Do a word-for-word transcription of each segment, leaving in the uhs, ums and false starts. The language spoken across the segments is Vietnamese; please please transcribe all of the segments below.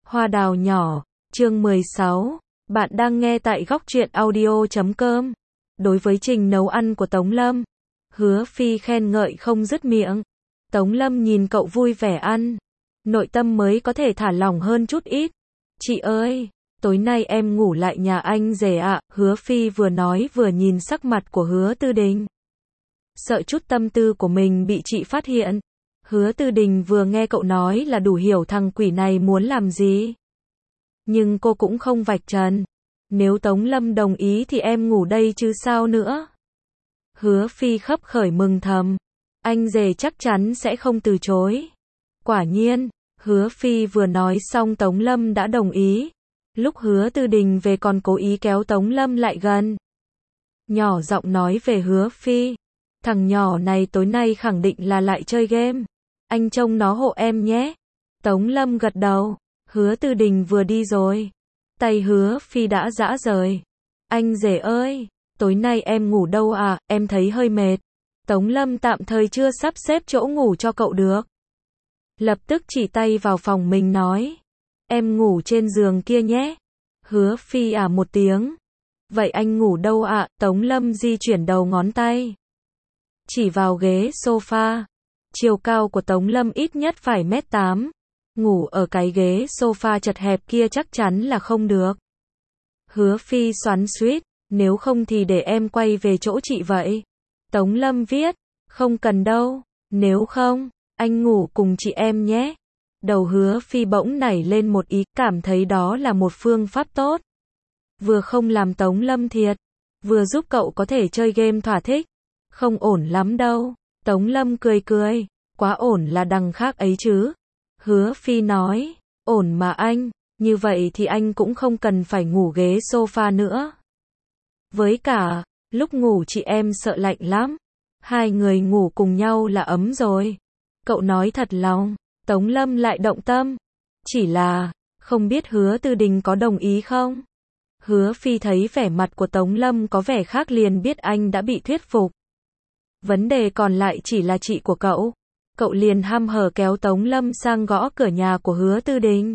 Hoa đào nhỏ, chương mười sáu. Bạn đang nghe tại góc truyện audio chấm com. Đối với trình nấu ăn của Tống Lâm, Hứa Phi khen ngợi không dứt miệng. Tống Lâm nhìn cậu vui vẻ ăn, nội tâm mới có thể thả lỏng hơn chút ít. Chị ơi, tối nay em ngủ lại nhà anh rể ạ. Hứa Phi vừa nói vừa nhìn sắc mặt của Hứa Tư Đình. Sợ chút tâm tư của mình bị chị phát hiện. Hứa Tư Đình vừa nghe cậu nói là đủ hiểu thằng quỷ này muốn làm gì. Nhưng cô cũng không vạch trần. Nếu Tống Lâm đồng ý thì em ngủ đây chứ sao nữa. Hứa Phi khấp khởi mừng thầm. Anh rể chắc chắn sẽ không từ chối. Quả nhiên, Hứa Phi vừa nói xong Tống Lâm đã đồng ý. Lúc Hứa Tư Đình về còn cố ý kéo Tống Lâm lại gần. Nhỏ giọng nói về Hứa Phi. Thằng nhỏ này tối nay khẳng định là lại chơi game. Anh trông nó hộ em nhé. Tống Lâm gật đầu. Hứa Tư Đình vừa đi rồi. Tay Hứa Phi đã rã rời. Anh rể ơi, tối nay em ngủ đâu à, em thấy hơi mệt. Tống Lâm tạm thời chưa sắp xếp chỗ ngủ cho cậu được. Lập tức chỉ tay vào phòng mình nói. Em ngủ trên giường kia nhé. Hứa Phi à một tiếng. Vậy anh ngủ đâu ạ? À? Tống Lâm di chuyển đầu ngón tay. Chỉ vào ghế sofa. Chiều cao của Tống Lâm ít nhất phải mét tám. Ngủ ở cái ghế sofa chật hẹp kia chắc chắn là không được. Hứa Phi xoắn xuýt, nếu không thì để em quay về chỗ chị vậy. Tống Lâm viết, không cần đâu, nếu không, anh ngủ cùng chị em nhé. Đầu Hứa Phi bỗng nảy lên một ý, cảm thấy đó là một phương pháp tốt. Vừa không làm Tống Lâm thiệt, vừa giúp cậu có thể chơi game thỏa thích. Không ổn lắm đâu. Tống Lâm cười cười, quá ổn là đằng khác ấy chứ. Hứa Phi nói, ổn mà anh, như vậy thì anh cũng không cần phải ngủ ghế sofa nữa. Với cả, lúc ngủ chị em sợ lạnh lắm. Hai người ngủ cùng nhau là ấm rồi. Cậu nói thật lòng. Tống Lâm lại động tâm. Chỉ là, không biết Hứa Tư Đình có đồng ý không? Hứa Phi thấy vẻ mặt của Tống Lâm có vẻ khác liền biết anh đã bị thuyết phục. Vấn đề còn lại chỉ là chị của cậu. Cậu liền hăm hở kéo Tống Lâm sang gõ cửa nhà của Hứa Tư Đình.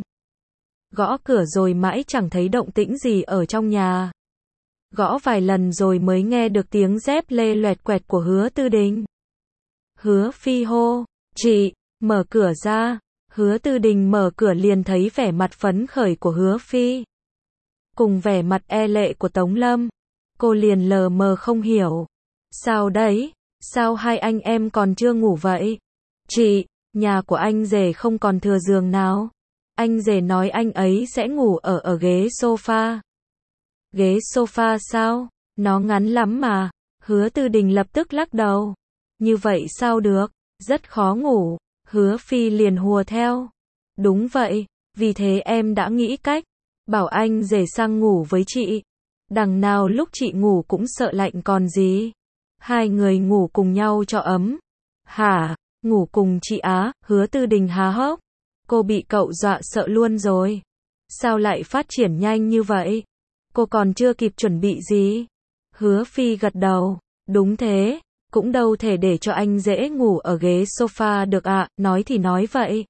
Gõ cửa rồi mãi chẳng thấy động tĩnh gì ở trong nhà. Gõ vài lần rồi mới nghe được tiếng dép lê loẹt quẹt của Hứa Tư Đình. Hứa Phi hô, chị, mở cửa ra. Hứa Tư Đình mở cửa liền thấy vẻ mặt phấn khởi của Hứa Phi. Cùng vẻ mặt e lệ của Tống Lâm. Cô liền lờ mờ không hiểu. Sao đấy? Sao hai anh em còn chưa ngủ vậy? Chị, nhà của anh rể không còn thừa giường nào. Anh rể nói anh ấy sẽ ngủ ở ở ghế sofa. Ghế sofa sao? Nó ngắn lắm mà. Hứa Tư Đình lập tức lắc đầu. Như vậy sao được? Rất khó ngủ. Hứa Phi liền hùa theo. Đúng vậy, vì thế em đã nghĩ cách. Bảo anh rể sang ngủ với chị. Đằng nào lúc chị ngủ cũng sợ lạnh còn gì. Hai người ngủ cùng nhau cho ấm. Hả? Ngủ cùng chị á? Hứa Tư Đình há hốc. Cô bị cậu dọa sợ luôn rồi. Sao lại phát triển nhanh như vậy? Cô còn chưa kịp chuẩn bị gì. Hứa Phi gật đầu. Đúng thế, cũng đâu thể để cho anh dễ ngủ ở ghế sofa được ạ, à, nói thì nói vậy.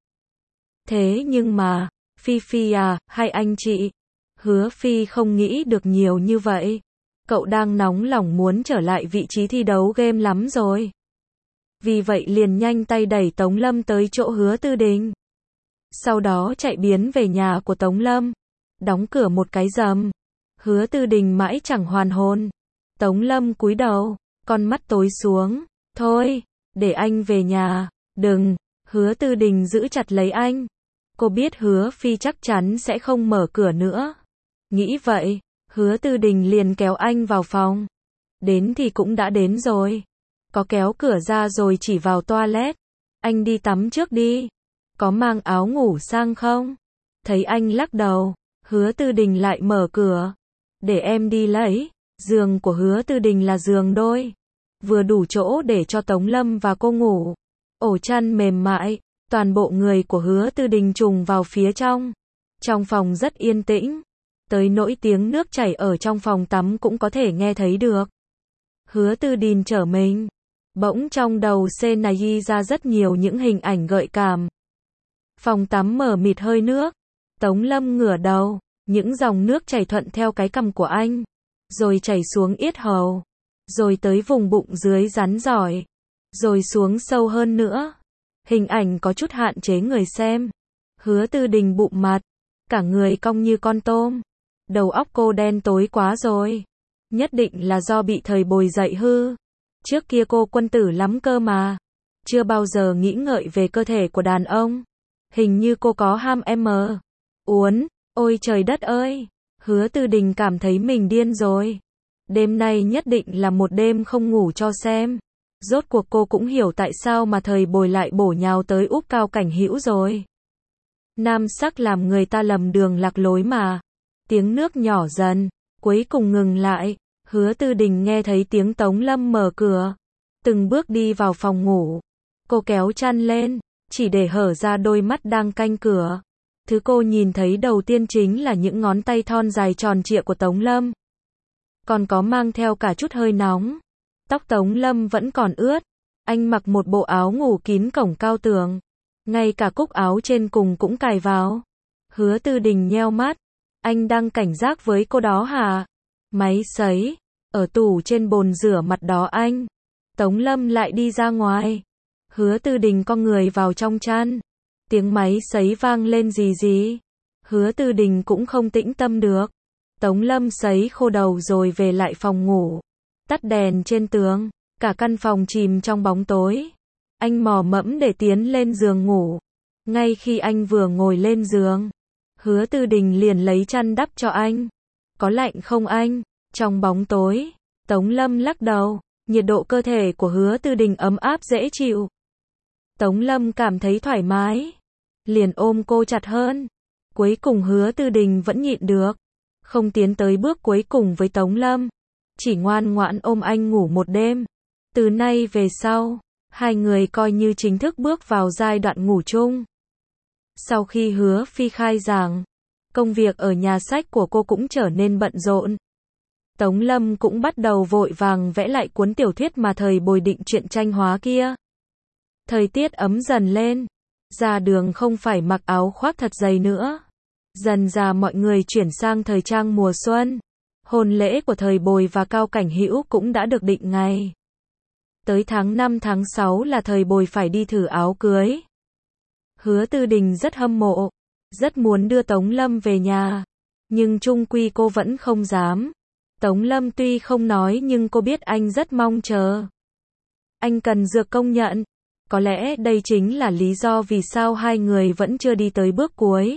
Thế nhưng mà, Phi Phi à, hay anh chị? Hứa Phi không nghĩ được nhiều như vậy. Cậu đang nóng lòng muốn trở lại vị trí thi đấu game lắm rồi. Vì vậy liền nhanh tay đẩy Tống Lâm tới chỗ Hứa Tư Đình. Sau đó chạy biến về nhà của Tống Lâm. Đóng cửa một cái rầm. Hứa Tư Đình mãi chẳng hoàn hồn. Tống Lâm cúi đầu, con mắt tối xuống. Thôi, để anh về nhà. Đừng. Hứa Tư Đình giữ chặt lấy anh. Cô biết Hứa Phi chắc chắn sẽ không mở cửa nữa. Nghĩ vậy, Hứa Tư Đình liền kéo anh vào phòng. Đến thì cũng đã đến rồi. Có kéo cửa ra rồi chỉ vào toilet. Anh đi tắm trước đi. Có mang áo ngủ sang không? Thấy anh lắc đầu, Hứa Tư Đình lại mở cửa. Để em đi lấy. Giường của Hứa Tư Đình là giường đôi. Vừa đủ chỗ để cho Tống Lâm và cô ngủ. Ổ chăn mềm mại. Toàn bộ người của Hứa Tư Đình trùng vào phía trong. Trong phòng rất yên tĩnh. Tới nỗi tiếng nước chảy ở trong phòng tắm cũng có thể nghe thấy được. Hứa Tư Đình trở mình. Bỗng trong đầu xê nảy ra rất nhiều những hình ảnh gợi cảm. Phòng tắm mờ mịt hơi nước. Tống Lâm ngửa đầu, những dòng nước chảy thuận theo cái cằm của anh, rồi chảy xuống yết hầu, rồi tới vùng bụng dưới rắn giỏi, rồi xuống sâu hơn nữa. Hình ảnh có chút hạn chế người xem. Hứa Tư Đình bụng mặt, cả người cong như con tôm. Đầu óc cô đen tối quá rồi. Nhất định là do bị thời bồi dạy hư. Trước kia cô quân tử lắm cơ mà. Chưa bao giờ nghĩ ngợi về cơ thể của đàn ông. Hình như cô có ham em uốn. Ôi trời đất ơi. Hứa Tư Đình cảm thấy mình điên rồi. Đêm nay nhất định là một đêm không ngủ cho xem. Rốt cuộc cô cũng hiểu tại sao mà thời bồi lại bổ nhào tới úp Cao Cảnh Hữu rồi. Nam sắc làm người ta lầm đường lạc lối mà. Tiếng nước nhỏ dần, cuối cùng ngừng lại. Hứa Tư Đình nghe thấy tiếng Tống Lâm mở cửa, từng bước đi vào phòng ngủ. Cô kéo chăn lên, chỉ để hở ra đôi mắt đang canh cửa. Thứ cô nhìn thấy đầu tiên chính là những ngón tay thon dài tròn trịa của Tống Lâm. Còn có mang theo cả chút hơi nóng. Tóc Tống Lâm vẫn còn ướt. Anh mặc một bộ áo ngủ kín cổng cao tường. Ngay cả cúc áo trên cùng cũng cài vào. Hứa Tư Đình nheo mắt. Anh đang cảnh giác với cô đó hả? Máy sấy. Ở tủ trên bồn rửa mặt đó anh. Tống Lâm lại đi ra ngoài. Hứa Tư Đình con người vào trong chăn. Tiếng máy sấy vang lên rì rì. Hứa Tư Đình cũng không tĩnh tâm được. Tống Lâm sấy khô đầu rồi về lại phòng ngủ. Tắt đèn trên tường. Cả căn phòng chìm trong bóng tối. Anh mò mẫm để tiến lên giường ngủ. Ngay khi anh vừa ngồi lên giường, Hứa Tư Đình liền lấy chăn đắp cho anh. Có lạnh không anh? Trong bóng tối, Tống Lâm lắc đầu. Nhiệt độ cơ thể của Hứa Tư Đình ấm áp dễ chịu. Tống Lâm cảm thấy thoải mái, liền ôm cô chặt hơn. Cuối cùng Hứa Tư Đình vẫn nhịn được, không tiến tới bước cuối cùng với Tống Lâm, chỉ ngoan ngoãn ôm anh ngủ một đêm. Từ nay về sau, hai người coi như chính thức bước vào giai đoạn ngủ chung. Sau khi Hứa Phi khai giảng, công việc ở nhà sách của cô cũng trở nên bận rộn. Tống Lâm cũng bắt đầu vội vàng vẽ lại cuốn tiểu thuyết mà thời bồi định truyện tranh hóa kia. Thời tiết ấm dần lên, ra đường không phải mặc áo khoác thật dày nữa. Dần dà mọi người chuyển sang thời trang mùa xuân. Hôn lễ của thời bồi và Cao Cảnh Hữu cũng đã được định ngày. Tới tháng năm tháng sáu là thời bồi phải đi thử áo cưới. Hứa Tư Đình rất hâm mộ, rất muốn đưa Tống Lâm về nhà, nhưng chung quy cô vẫn không dám. Tống Lâm tuy không nói nhưng cô biết anh rất mong chờ. Anh cần được công nhận. Có lẽ đây chính là lý do vì sao hai người vẫn chưa đi tới bước cuối.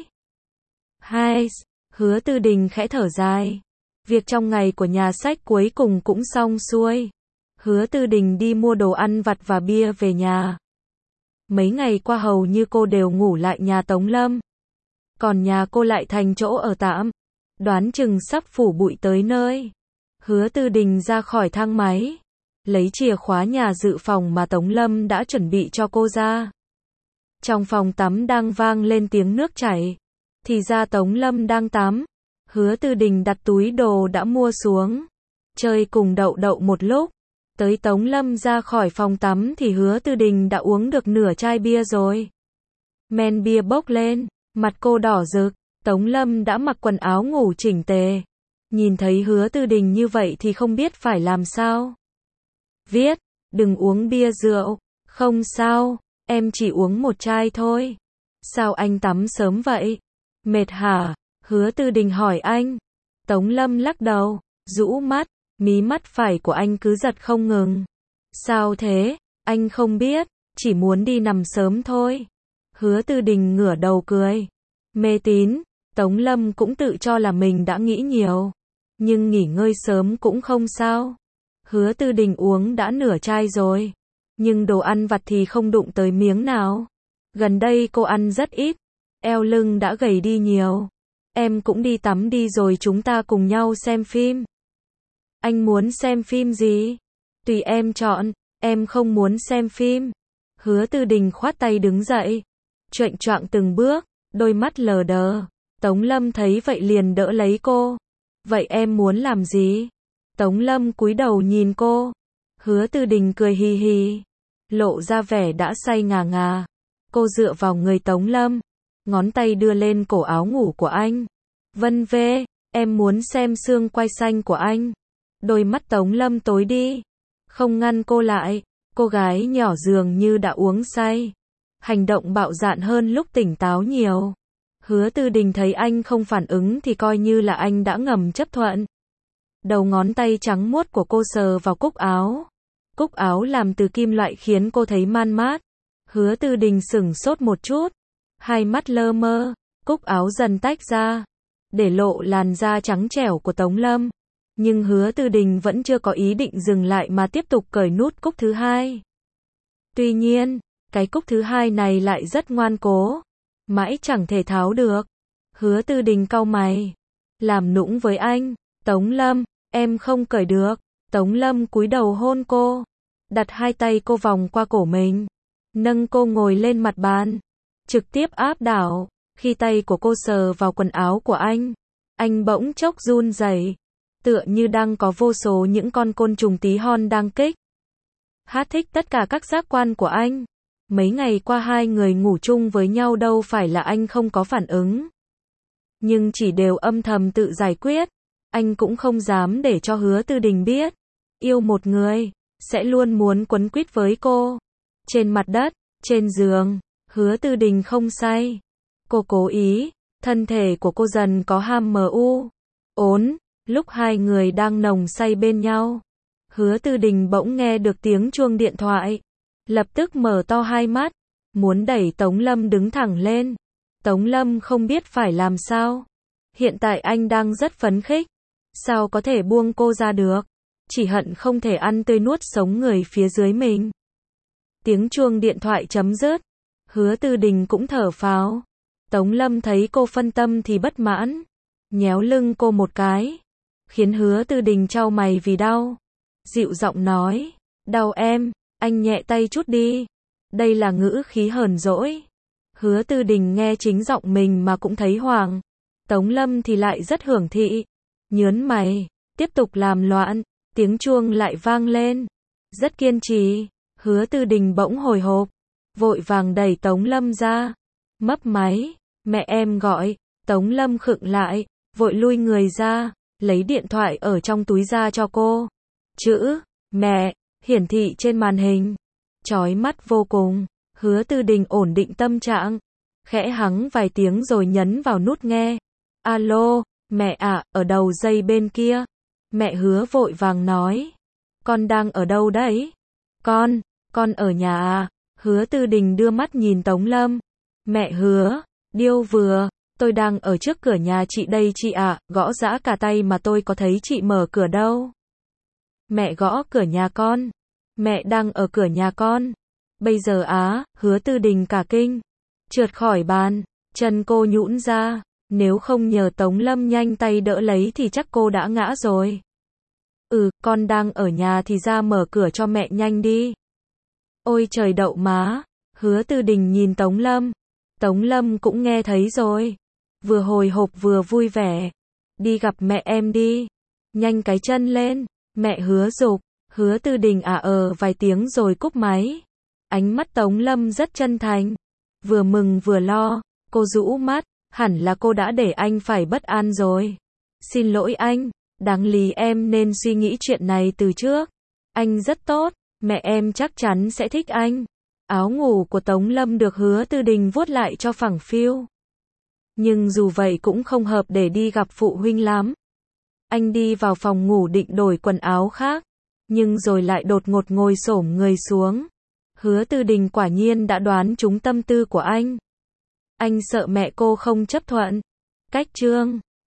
Hai, Hứa Tư Đình khẽ thở dài. Việc trong ngày của nhà sách cuối cùng cũng xong xuôi. Hứa Tư Đình đi mua đồ ăn vặt và bia về nhà. Mấy ngày qua hầu như cô đều ngủ lại nhà Tống Lâm. Còn nhà cô lại thành chỗ ở tạm. Đoán chừng sắp phủ bụi tới nơi. Hứa Tư Đình ra khỏi thang máy, lấy chìa khóa nhà dự phòng mà Tống Lâm đã chuẩn bị cho cô ra. Trong phòng tắm đang vang lên tiếng nước chảy. Thì ra Tống Lâm đang tắm. Hứa Tư Đình đặt túi đồ đã mua xuống, chơi cùng Đậu Đậu một lúc. Tới Tống Lâm ra khỏi phòng tắm thì Hứa Tư Đình đã uống được nửa chai bia rồi. Men bia bốc lên, mặt cô đỏ rực. Tống Lâm đã mặc quần áo ngủ chỉnh tề. Nhìn thấy Hứa Tư Đình như vậy thì không biết phải làm sao. Viết, đừng uống bia rượu. Không sao, em chỉ uống một chai thôi. Sao anh tắm sớm vậy? Mệt hả? Hứa Tư Đình hỏi anh. Tống Lâm lắc đầu, rũ mắt, mí mắt phải của anh cứ giật không ngừng. Sao thế? Anh không biết, chỉ muốn đi nằm sớm thôi. Hứa Tư Đình ngửa đầu cười. Mê tín. Tống Lâm cũng tự cho là mình đã nghĩ nhiều, nhưng nghỉ ngơi sớm cũng không sao. Hứa Tư Đình uống đã nửa chai rồi, nhưng đồ ăn vặt thì không đụng tới miếng nào. Gần đây cô ăn rất ít, eo lưng đã gầy đi nhiều. Em cũng đi tắm đi rồi chúng ta cùng nhau xem phim. Anh muốn xem phim gì? Tùy em chọn, em không muốn xem phim. Hứa Tư Đình khoát tay đứng dậy, choạng choạng từng bước, đôi mắt lờ đờ. Tống Lâm thấy vậy liền đỡ lấy cô. Vậy em muốn làm gì? Tống Lâm cúi đầu nhìn cô. Hứa Tư Đình cười hì hì, lộ ra vẻ đã say ngà ngà. Cô dựa vào người Tống Lâm, ngón tay đưa lên cổ áo ngủ của anh. Vân vê, em muốn xem xương quai xanh của anh. Đôi mắt Tống Lâm tối đi. Không ngăn cô lại, cô gái nhỏ dường như đã uống say. Hành động bạo dạn hơn lúc tỉnh táo nhiều. Hứa Tư Đình thấy anh không phản ứng thì coi như là anh đã ngầm chấp thuận. Đầu ngón tay trắng muốt của cô sờ vào cúc áo. Cúc áo làm từ kim loại khiến cô thấy man mát. Hứa Tư Đình sửng sốt một chút. Hai mắt lơ mơ, cúc áo dần tách ra. Để lộ làn da trắng trẻo của Tống Lâm. Nhưng Hứa Tư Đình vẫn chưa có ý định dừng lại mà tiếp tục cởi nút cúc thứ hai. Tuy nhiên, cái cúc thứ hai này lại rất ngoan cố. Mãi chẳng thể tháo được. Hứa Tư Đình cau mày. Làm nũng với anh. Tống Lâm, em không cởi được. Tống Lâm cúi đầu hôn cô. Đặt hai tay cô vòng qua cổ mình. Nâng cô ngồi lên mặt bàn. Trực tiếp áp đảo. Khi tay của cô sờ vào quần áo của anh. Anh bỗng chốc run rẩy, tựa như đang có vô số những con côn trùng tí hon đang kích. Hát thích tất cả các giác quan của anh. Mấy ngày qua hai người ngủ chung với nhau đâu phải là anh không có phản ứng. Nhưng chỉ đều âm thầm tự giải quyết. Anh cũng không dám để cho Hứa Tư Đình biết. Yêu một người, sẽ luôn muốn quấn quýt với cô. Trên mặt đất, trên giường, Hứa Tư Đình không say. Cô cố ý, thân thể của cô dần có ham mờ u. Ốn, lúc hai người đang nồng say bên nhau. Hứa Tư Đình bỗng nghe được tiếng chuông điện thoại. Lập tức mở to hai mắt, muốn đẩy Tống Lâm đứng thẳng lên. Tống Lâm không biết phải làm sao. Hiện tại anh đang rất phấn khích. Sao có thể buông cô ra được? Chỉ hận không thể ăn tươi nuốt sống người phía dưới mình. Tiếng chuông điện thoại chấm dứt. Hứa Tư Đình cũng thở phào. Tống Lâm thấy cô phân tâm thì bất mãn. Nhéo lưng cô một cái. Khiến Hứa Tư Đình chau mày vì đau. Dịu giọng nói. Đau em, anh nhẹ tay chút đi. Đây là ngữ khí hờn dỗi. Hứa Tư Đình nghe chính giọng mình mà cũng thấy hoảng. Tống Lâm thì lại rất hưởng thị. Nhớn mày, tiếp tục làm loạn. Tiếng chuông lại vang lên. Rất kiên trì. Hứa Tư Đình bỗng hồi hộp. Vội vàng đẩy Tống Lâm ra. Mấp máy. Mẹ em gọi. Tống Lâm khựng lại. Vội lui người ra. Lấy điện thoại ở trong túi ra cho cô. Chữ, mẹ, hiển thị trên màn hình. Chói mắt vô cùng. Hứa Tư Đình ổn định tâm trạng. Khẽ hắng vài tiếng rồi nhấn vào nút nghe. Alo, mẹ ạ, ở đầu dây bên kia. Mẹ Hứa vội vàng nói. Con đang ở đâu đấy? Con, con ở nhà à? Hứa Tư Đình đưa mắt nhìn Tống Lâm. Mẹ Hứa, điêu vừa, tôi đang ở trước cửa nhà chị đây chị ạ, gõ giã cả tay mà tôi có thấy chị mở cửa đâu. Mẹ gõ cửa nhà con. Mẹ đang ở cửa nhà con. Bây giờ á, Hứa Tư Đình cả kinh. Trượt khỏi bàn, chân cô nhũn ra. Nếu không nhờ Tống Lâm nhanh tay đỡ lấy thì chắc cô đã ngã rồi. Ừ, con đang ở nhà thì ra mở cửa cho mẹ nhanh đi. Ôi trời đậu má. Hứa Tư Đình nhìn Tống Lâm. Tống Lâm cũng nghe thấy rồi. Vừa hồi hộp vừa vui vẻ. Đi gặp mẹ em đi. Nhanh cái chân lên. Mẹ Hứa giục. Hứa Tư Đình à ờ vài tiếng rồi cúp máy. Ánh mắt Tống Lâm rất chân thành. Vừa mừng vừa lo. Cô rũ mắt. Hẳn là cô đã để anh phải bất an rồi. Xin lỗi anh. Đáng lý em nên suy nghĩ chuyện này từ trước. Anh rất tốt. Mẹ em chắc chắn sẽ thích anh. Áo ngủ của Tống Lâm được Hứa Tư Đình vuốt lại cho phẳng phiu. Nhưng dù vậy cũng không hợp để đi gặp phụ huynh lắm. Anh đi vào phòng ngủ định đổi quần áo khác. Nhưng rồi lại đột ngột ngồi xổm người xuống. Hứa Tư Đình quả nhiên đã đoán trúng tâm tư của anh. Anh sợ mẹ cô không chấp thuận. Cách chương